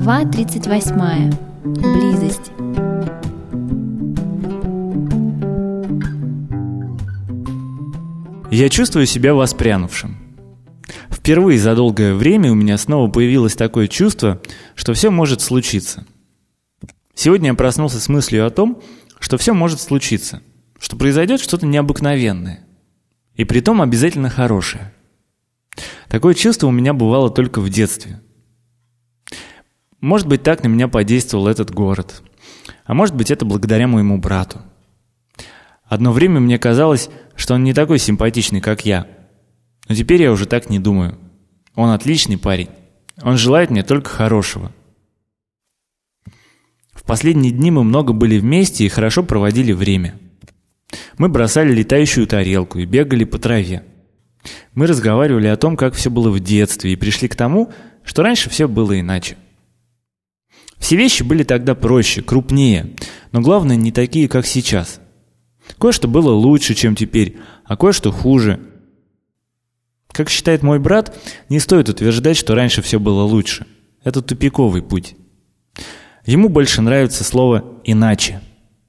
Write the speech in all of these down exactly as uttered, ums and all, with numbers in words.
Глава тридцать восьмая. Близость. Я чувствую себя воспрянувшим. Впервые за долгое время у меня снова появилось такое чувство, что все может случиться. Сегодня я проснулся с мыслью о том, что все может случиться, что произойдет что-то необыкновенное. И притом обязательно хорошее. Такое чувство у меня бывало только в детстве. Может быть, так на меня подействовал этот город. А может быть, это благодаря моему брату. Одно время мне казалось, что он не такой симпатичный, как я. Но теперь я уже так не думаю. Он отличный парень. Он желает мне только хорошего. В последние дни мы много были вместе и хорошо проводили время. Мы бросали летающую тарелку и бегали по траве. Мы разговаривали о том, как все было в детстве, и пришли к тому, что раньше все было иначе. Все вещи были тогда проще, крупнее, но главное, не такие, как сейчас. Кое-что было лучше, чем теперь, а кое-что хуже. Как считает мой брат, не стоит утверждать, что раньше все было лучше. Это тупиковый путь. Ему больше нравится слово «иначе».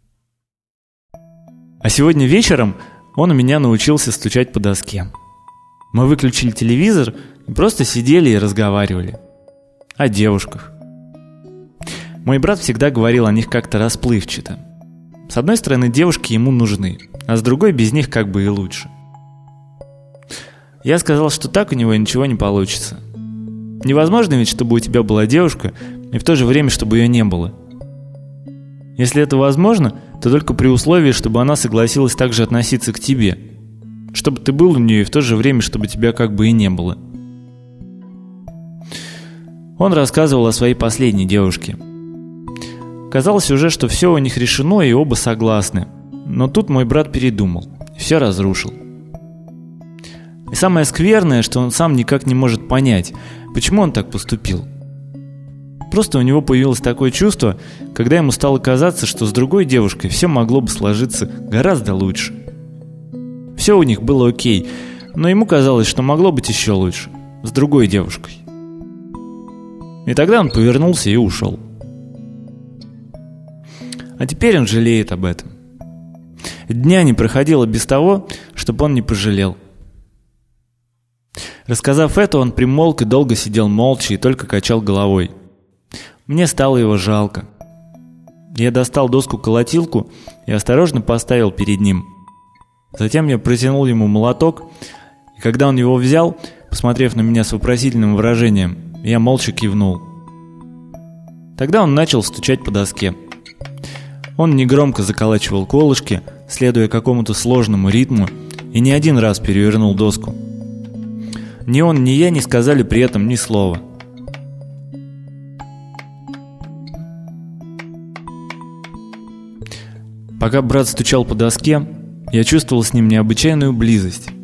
А сегодня вечером он у меня научился стучать по доске. Мы выключили телевизор и просто сидели и разговаривали. О девушках. Мой брат всегда говорил о них как-то расплывчато. С одной стороны, девушки ему нужны, а с другой, без них как бы и лучше. Я сказал, что так у него ничего не получится. Невозможно ведь, чтобы у тебя была девушка, и в то же время, чтобы ее не было. Если это возможно, то только при условии, чтобы она согласилась так же относиться к тебе. Чтобы ты был у нее, и в то же время, чтобы тебя как бы и не было. Он рассказывал о своей последней девушке. Казалось уже, что все у них решено, и оба согласны. Но тут мой брат передумал, и все разрушил. И самое скверное, что он сам никак не может понять, почему он так поступил. Просто у него появилось такое чувство, когда ему стало казаться, что с другой девушкой все могло бы сложиться гораздо лучше. Все у них было окей, но ему казалось, что могло быть еще лучше, с другой девушкой. И тогда он повернулся и ушел. А теперь он жалеет об этом. Дня не проходило без того, чтобы он не пожалел. Рассказав это, он примолк и долго сидел молча и только качал головой. Мне стало его жалко. Я достал доску-колотилку и осторожно поставил перед ним. Затем я протянул ему молоток, и когда он его взял, посмотрев на меня с вопросительным выражением, я молча кивнул. Тогда он начал стучать по доске. Он негромко заколачивал колышки, следуя какому-то сложному ритму, и не один раз перевернул доску. Ни он, ни я не сказали при этом ни слова. Пока брат стучал по доске, я чувствовал с ним необычайную близость.